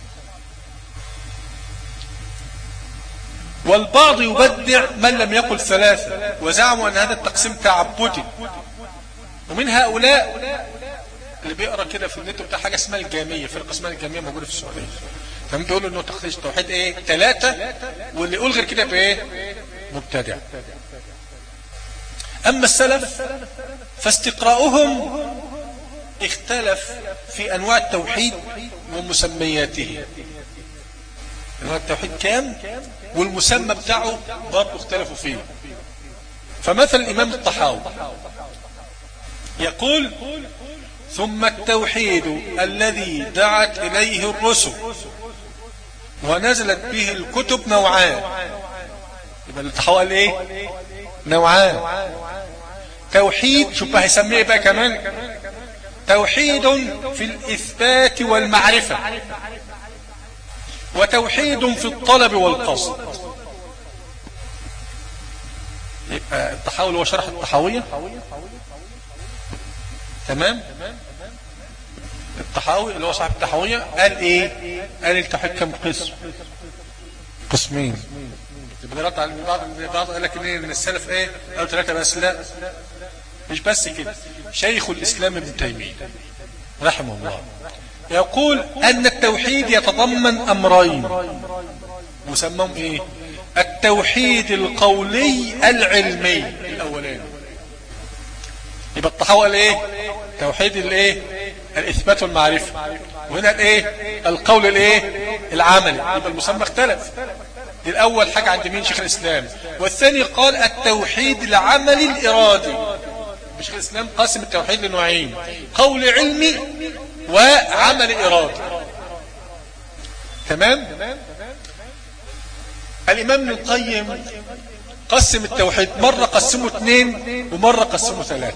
والبعض يبدع من لم يقل 3 وزعموا أن هذا التقسيم تعبدي. ومن هؤلاء اللي بيقرأ كده في النت بتاع حاجة اسمها الجامية، فرقة اسمها الجامية موجودة في السعودية، كان بيقولوا انه توحيد ايه 3 واللي يقول غير كده بايه مبتدع. اما السلف فاستقراؤهم اختلف في انواع التوحيد ومسمياته. انواع التوحيد كام والمسمى بتاعه برضه اختلفوا فيه. فمثل الامام الطحاوي يقول: ثم التوحيد الذي دعت اليه الرسل ونزلت به الكتب نوعان. يبقى التحول ايه نوعان. توحيد شوف بقى هيسميه بقى كمان توحيد في الاثبات والمعرفة، وتوحيد في الطلب والقصد. يبقى التحول هو شرح الطحاوية تمام. الطحاوي اللي هو صاحب الطحاوية قال ايه؟ قال التوحيد كم قسم؟ قسمين. بنرد على بعض قال لك ان السلف ايه؟ قالوا 3 بس. لا مش بس كده. شيخ الاسلام ابن تيمية رحمه الله يقول ان التوحيد يتضمن امرين مسمهم ايه؟ التوحيد القولي العلمي الاولاني. يبقى الطحاوي قال ايه؟ توحيد الايه؟ الاثبات والمعرفة. وهنا الايه؟ القول الايه؟ العملي. يبقى المسمى اختلف. دي الاول حاجة عند مين؟ شيخ الاسلام. والثاني قال التوحيد العملي الارادي. شيخ الاسلام قاسم التوحيد لنوعين: قول علمي وعمل ارادي. تمام. الامام ابن القيم قسم التوحيد، مرة قسمه 2 ومرة قسمه 3.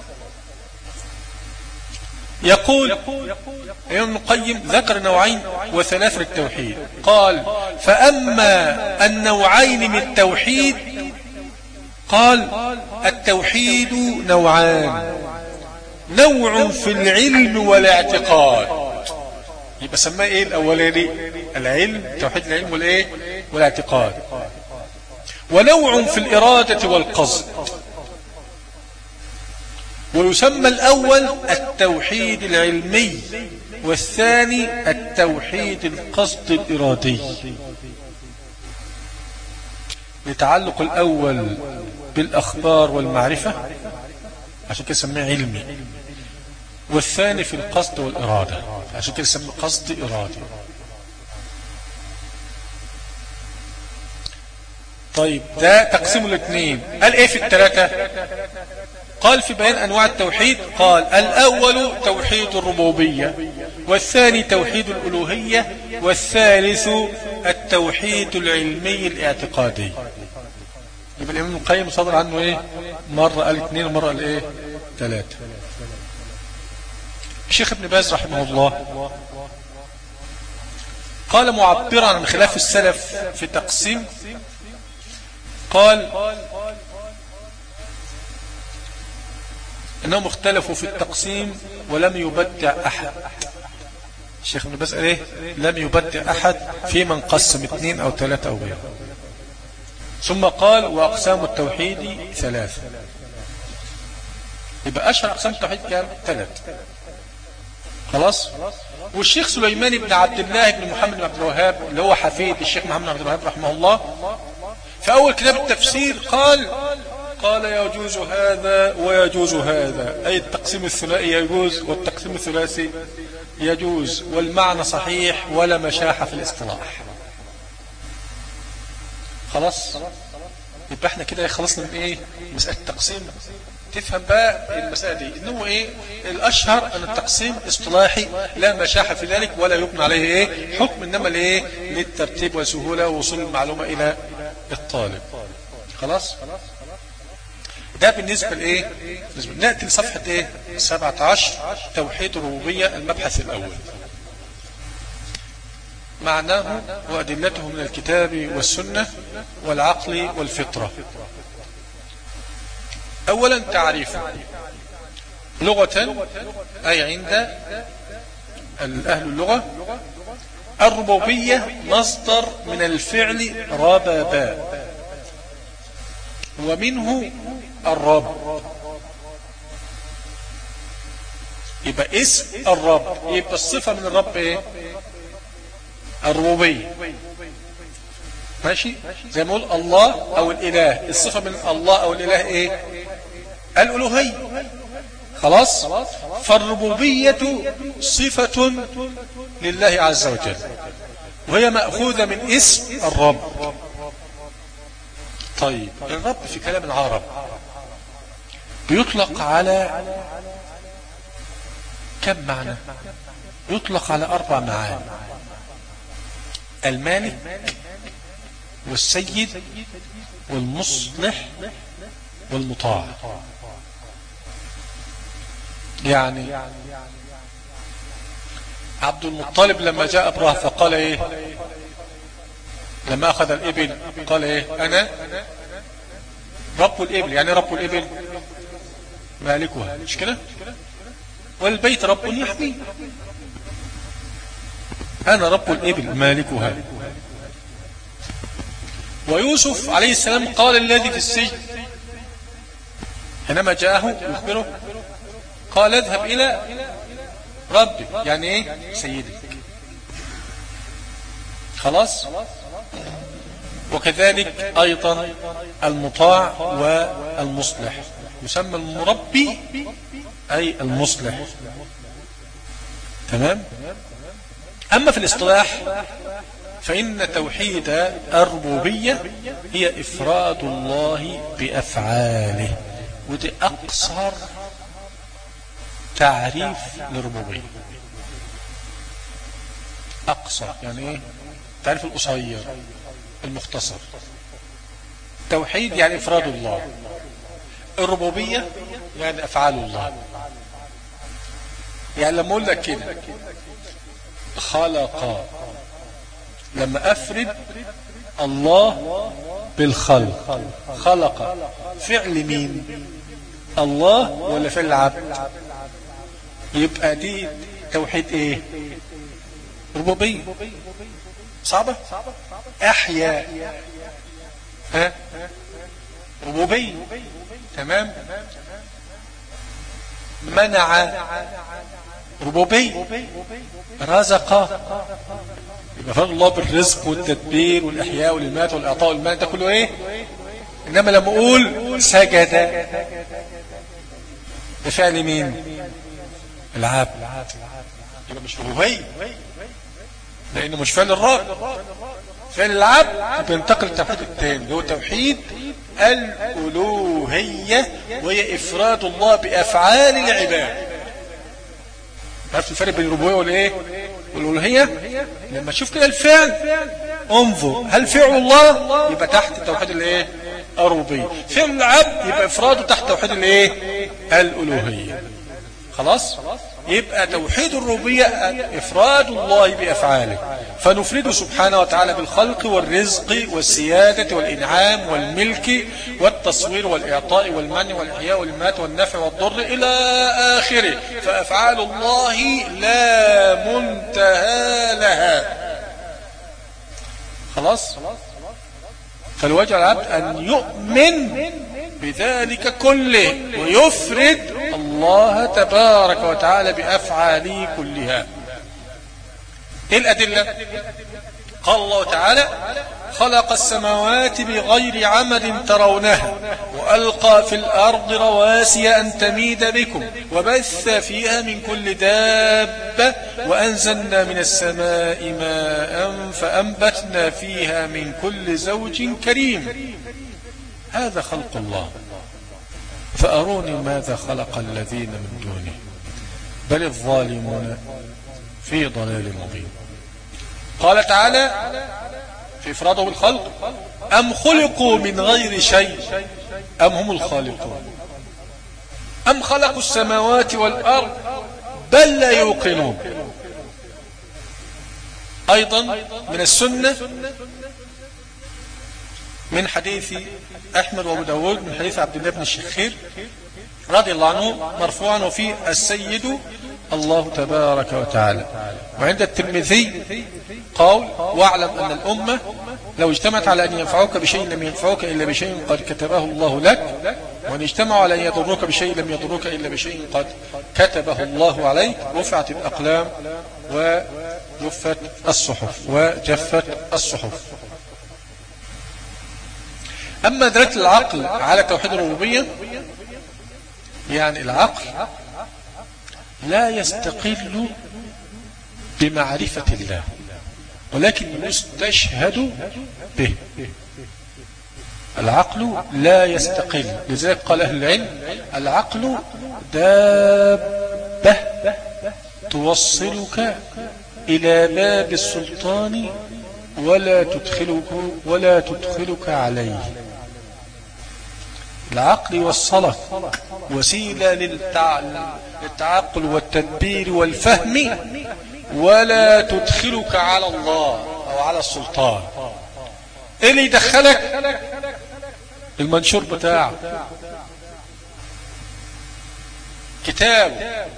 يقول الإمام ابن القيم ذكر نوعين و3 للتوحيد. قال: فأما النوعين من التوحيد قال: التوحيد نوعان: نوع في العلم والاعتقاد. يبقى سماه ايه الاولاني؟ العلم، توحيد العلم والايه والاعتقاد. ونوع في الإرادة والقصد. ويسمى الأول التوحيد العلمي والثاني التوحيد القصد الإرادي، لتعلق الأول بالأخبار والمعرفة عشان كده سميه علمي، والثاني في القصد والإرادة عشان كده سميه قصد إرادي. طيب ده تقسيم الاثنين. قال ايه في ال3؟ قال في بيان انواع التوحيد قال: الاول توحيد الربوبية، والثاني توحيد الالوهية، والثالث التوحيد العلمي الاعتقادي. يبقى الامام ابن القيم صدر عنه ايه؟ مرة قال 2 ومرة قال ايه 3. الشيخ ابن باز رحمه الله قال معبرا عن خلاف السلف في تقسيم، قال انهم اختلفوا في التقسيم ولم يبدع احد. الشيخ ابن باز قال ايه؟ لم يبدع احد في من قسم 2 أو 3 أو غيره. ثم قال: واقسام التوحيد 3. يبقى اشهر اقسام التوحيد كام؟ 3. خلاص. والشيخ سليمان بن عبد الله بن محمد بن عبد الوهاب اللي هو حفيد الشيخ محمد بن عبد الوهاب رحمه الله في أول كتاب التفسير قال يجوز هذا ويجوز هذا، أي التقسيم الثنائي يجوز والتقسيم الثلاثي يجوز، والمعنى صحيح ولا مشاحة في الاصطلاح. خلاص. يبقى احنا كده خلصنا من ايه؟ مسألة التقسيم. تفهم بقى المسألة دي انه ايه الاشهر ان التقسيم اصطلاحي لا مشاحة في ذلك ولا يبنى عليه ايه حكم، انما لايه للترتيب وسهولة ووصول المعلومة الى الطالب. خلاص. ده بالنسبة لايه؟ نأتي لصفحة ايه 17 توحيد الربوبية المبحث الاول. معناه وأدلته من الكتاب والسنة والعقل والفطرة. أولا تعريف لغة، أي عند أهل اللغة الربوبية مصدر من الفعل رببا، ومنه الرب، يبقى اسم الرب، يبقى الصفة من الرب ايه؟ الربوبية. ماشي، زي ما نقول الله او الاله، الصفة من الله او الاله ايه؟ الالوهية. خلاص، فالربوبية صفة لله عز وجل، وهي مأخوذة من اسم الرب. طيب، الرب في كلام العرب بيطلق على كم معنى؟ يطلق على 4 معاني: المالك، والسيد، والمصلح، والمطاع. يعني عبد المطلب لما جاء ابرهة فقال ايه لما اخذ الابل؟ قال ايه؟ انا رب الابل. يعني رب الابل مالكها، مش كده؟ والبيت رب يحميه. انا رب الابل مالكها. ويوسف عليه السلام قال الذي في السجن حينما جاءه يخبره قال اذهب الى ربك، يعني ايه؟ سيدك. خلاص. وكذلك ايضا المطاع والمصلح، يسمى المربي اي المصلح. تمام. اما في الاصطلاح فان توحيد الربوبية هي افراد الله بافعاله، ودي اقصر تعريف للربوبية. اقصر يعني ايه؟ تعريف القصير المختصر. توحيد يعني افراد الله، الربوبية يعني افعال الله. يعني لما اقول لك كده خلق، لما افرد الله بالخلق، خلق فعل مين؟ الله ولا فعل العبد؟ يبقى دي توحيد ايه؟ ربوبية. صعبة؟ احيا، ها؟ ربوبية. تمام. منع، ربوبية. رزق، يبقى فرق الله بالرزق والتدبير والاحياء والامات والاعطاء والمال، ده كله ايه؟ انما لما اقول سجد بفعل مين؟ العبد، يبقى مش ربوبية، لانه مش فعل الرب، فعل العبد. بينتقل للتوحيد الثاني اللي هو توحيد الالوهية، وهي افراد الله بافعال العباد. عرفت الفرق بين الربوبية والايه؟ والالوهية. لما تشوف كده الفعل انظر هل فعل الله، يبقى تحت توحيد الايه؟ الربوبية. فعل العبد يبقى افراده تحت توحيد الايه؟ الالوهية. خلاص. يبقى توحيد الربوبية افراد الله بافعاله، فنفرده سبحانه وتعالى بالخلق والرزق والسيادة والانعام والملك والتصوير والاعطاء والمنع والاحياء والمات والنفع والضر الى اخره. فافعال الله لا منتهى لها. خلاص. فالواجب على العبد ان يؤمن بذلك كله ويفرد الله تبارك وتعالى بأفعاله كلها. ايه الأدلة؟ قال الله تعالى خلق السماوات بغير عمد ترونها وألقى في الأرض رواسي أن تميد بكم وبث فيها من كل دابة وأنزلنا من السماء ماء فأنبتنا فيها من كل زوج كريم. هذا خلق الله، فأروني ماذا خلق الذين من دونه بل الظالمون في ضلال مبين. قال تعالى في إفراده بالخلق أم خلقوا من غير شيء أم هم الخالقون أم خلقوا السماوات والأرض بل لا يوقنون. أيضا من السنة من حديث أحمد وأبو داود من حديث عبد الله بن الشخير رضي الله عنه مرفوعا وفي السيد الله تبارك وتعالى. وعند الترمذي قول واعلم أن الأمة لو اجتمعت على أن ينفعوك بشيء لم ينفعوك إلا بشيء قد كتبه الله لك، وأن اجتمعوا على أن يضروك بشيء لم يضروك إلا بشيء قد كتبه الله عليك، رفعت الأقلام وجفت الصحف. أما دلالة العقل على توحيد الربوبية، يعني العقل لا يستقل بمعرفة الله ولكن يستشهد به. العقل لا يستقل، لذلك قال أهل العلم العقل دابة توصلك إلى باب السلطان ولا تدخلك عليه. العقل يوصلك وسيلة للتعقل والتدبير والفهم، ولا تدخلك على الله أو على السلطان. إيه اللي يدخلك؟ المنشور بتاعه، كتاب.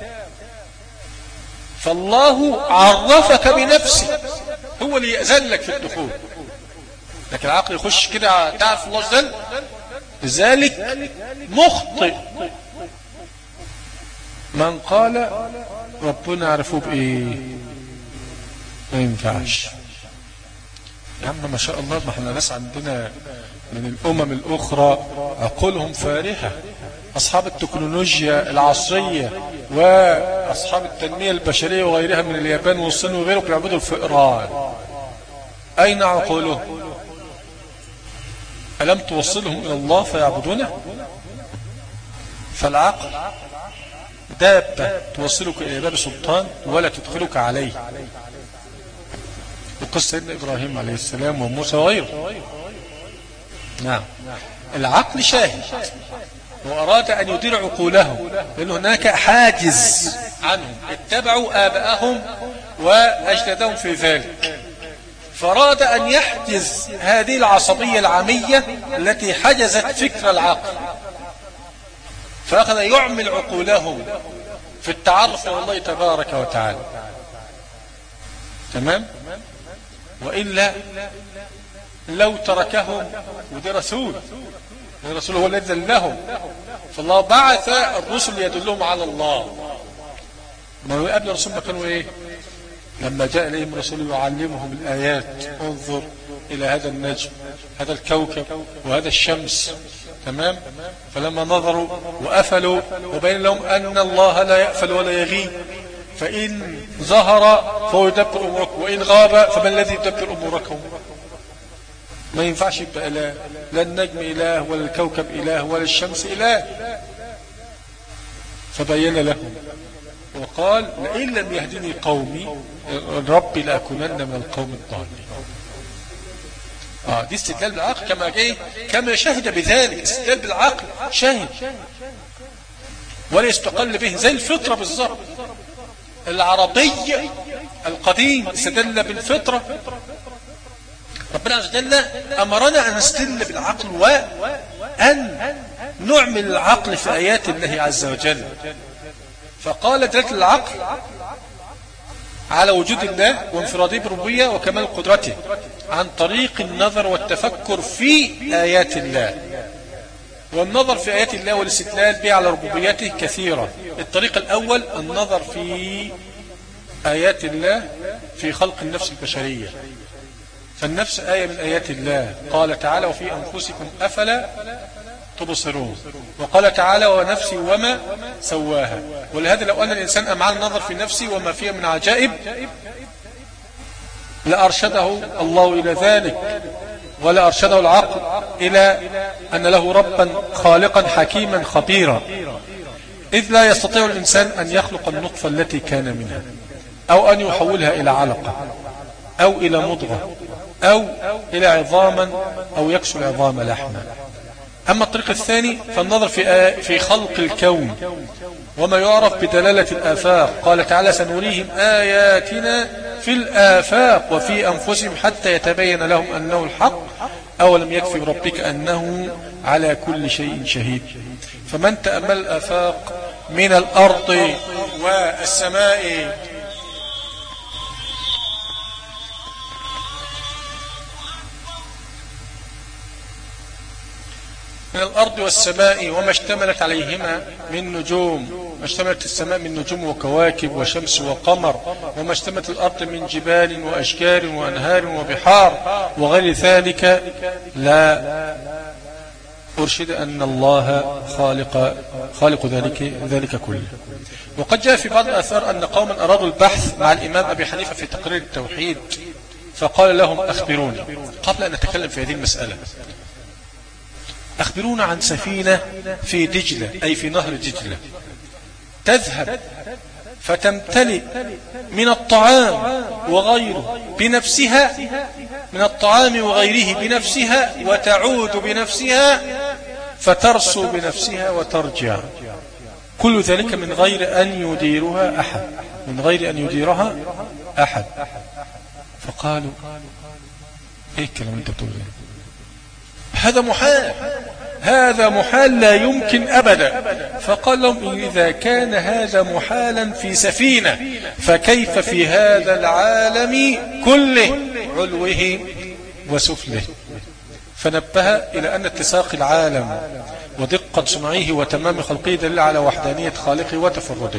فالله عرفك بنفسه، هو اللي يأذن لك في الدخول، لكن العقل يخش كده تعرف الله جل. لذلك مخطئ من قال ربنا عرفوه بإيه، ما ينفعش. يا عم ما شاء الله، ما احنا ناس عندنا من الأمم الأخرى عقولهم فارهة، أصحاب التكنولوجيا العصرية وأصحاب التنمية البشرية وغيرها من اليابان والصين وغيره بيعبدوا الفئران. أين عقولهم؟ ألم توصلهم إلى الله فيعبدونه؟ فالعقل دابة توصلك إلى باب السلطان ولا تدخلك عليه. وقصة سيدنا إبراهيم عليه السلام وموسى وغيره. نعم، العقل شاهد وأراد أن يدير عقولهم، لأن هناك حاجز عنهم، اتبعوا آباءهم وأجدادهم في ذلك، فأراد أن يحجز هذه العصبية العامية التي حجزت فكر العقل، فأخذ يعمل عقولهم في التعرف على الله تبارك وتعالى. تمام؟ وإلا لو تركهم، وده رسول، الرسول هو الذي دلهم، فالله بعث الرسل يدلهم على الله. ما قبل الرسول ما كانوا ايه؟ لما جاء إليهم الرسول يعلمهم الآيات، انظر إلى هذا النجم، هذا الكوكب، وهذا الشمس. تمام؟ فلما نظروا وأفلوا وبين لهم أن الله لا يأفل ولا يغيب، فإن ظهر فهو يدبر أموركم، وإن غاب فمن الذي يدبر أموركم؟ ما ينفعش يبقى إله، لا النجم إله ولا الكوكب إله ولا الشمس إله. فبين لهم وقال لئن لم يهدني قومي ربي لأكونن من القوم الضالين. دي استدلال بالعقل كما شهد بذلك. استدلال بالعقل شاهد ولا يستقل به، زي الفطرة بالظبط. العربي القديم استدل بالفطرة. ربنا عز وجل أمرنا أن نستدل بالعقل وأن نعمل العقل في آيات الله عز وجل. فقال دلالة العقل على وجود الله وانفراده بالربوبية وكمال قدرته عن طريق النظر والتفكر في آيات الله. والنظر في آيات الله والاستدلال به على ربوبيته كثيرة. الطريق الأول النظر في آيات الله في خلق النفس البشرية، فالنفس آية من آيات الله. قال تعالى وفي أنفسكم أفلا تبصرون، وقال تعالى ونفسي وما سواها. ولهذا لو أن الإنسان أمعن النظر في نفسه وما فيها من عجائب لأرشده الله إلى ذلك، ولا أرشده العقل إلى أن له ربا خالقا حكيما خبيرا. إذ لا يستطيع الإنسان أن يخلق النطفة التي كان منها، أو أن يحولها إلى علقة، أو إلى مضغة، أو إلى عظاما، أو يكسو العظام لحما. أما الطريق الثاني فالنظر في خلق الكون وما يعرف بدلالة الآفاق. قال تعالى سنريهم آياتنا في الآفاق وفي أنفسهم حتى يتبين لهم أنه الحق، أولم يكفي بربك أنه على كل شيء شهيد. فمن تأمل الآفاق من الأرض والسماء وما اشتملت عليهما من نجوم، ما اشتملت السماء من نجوم وكواكب وشمس وقمر، وما اشتملت الأرض من جبال وأشجار وأنهار وبحار وغير ذلك، لا أرشد أن الله خالق ذلك كله. وقد جاء في بعض الآثار أن قوما أرادوا البحث مع الإمام أبي حنيفة في تقرير التوحيد، فقال لهم أخبروني قبل أن نتكلم في هذه المسألة، أخبرونا عن سفينة في دجلة، أي في نهر دجلة، تذهب فتمتلئ من الطعام وغيره بنفسها، من الطعام وغيره بنفسها، وتعود بنفسها فترسو بنفسها وترجع، كل ذلك من غير أن يديرها أحد. فقالوا ايه الكلام انت بتقول ايه؟ هذا محال لا يمكن أبدا. فقال لهم إذا كان هذا محالا في سفينة فكيف في هذا العالم كله علوه وسفله؟ فنبه إلى أن اتساق العالم ودقة صنعه وتمام خلقه دليل على وحدانية خالقه وتفرده.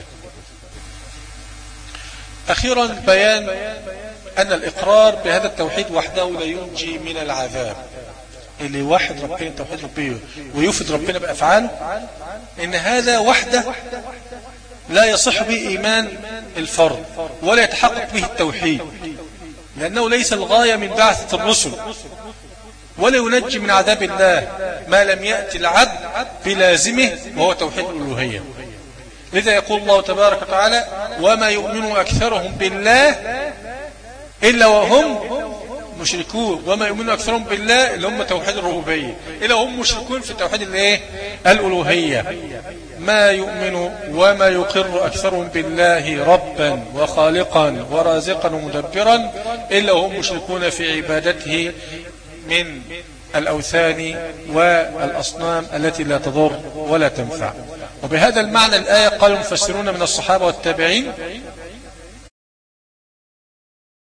أخيرا بيان أن الإقرار بهذا التوحيد وحده لا ينجي من العذاب. اللي يوحد ربنا توحيد ربنا ويفد ربنا بأفعاله، إن هذا وحده لا يصح به إيمان الفرد ولا يتحقق به التوحيد، لأنه ليس الغاية من بعثة الرسل، ولا ينجي من عذاب الله ما لم يأتي العبد بلازمه وهو توحيد الألوهية. لذا يقول الله تبارك وتعالى وما يؤمن أكثرهم بالله إلا وهم مشركون، وما يؤمن أكثرهم بالله اللي هم توحيد الربوبية إلا هم مشركون في توحيد الألوهية. ما يؤمن وما يقر أكثرهم بالله ربا وخالقا ورازقا ومدبرا إلا هم مشركون في عبادته من الأوثان والأصنام التي لا تضر ولا تنفع. وبهذا المعنى الآية قال المفسرون من الصحابة والتابعين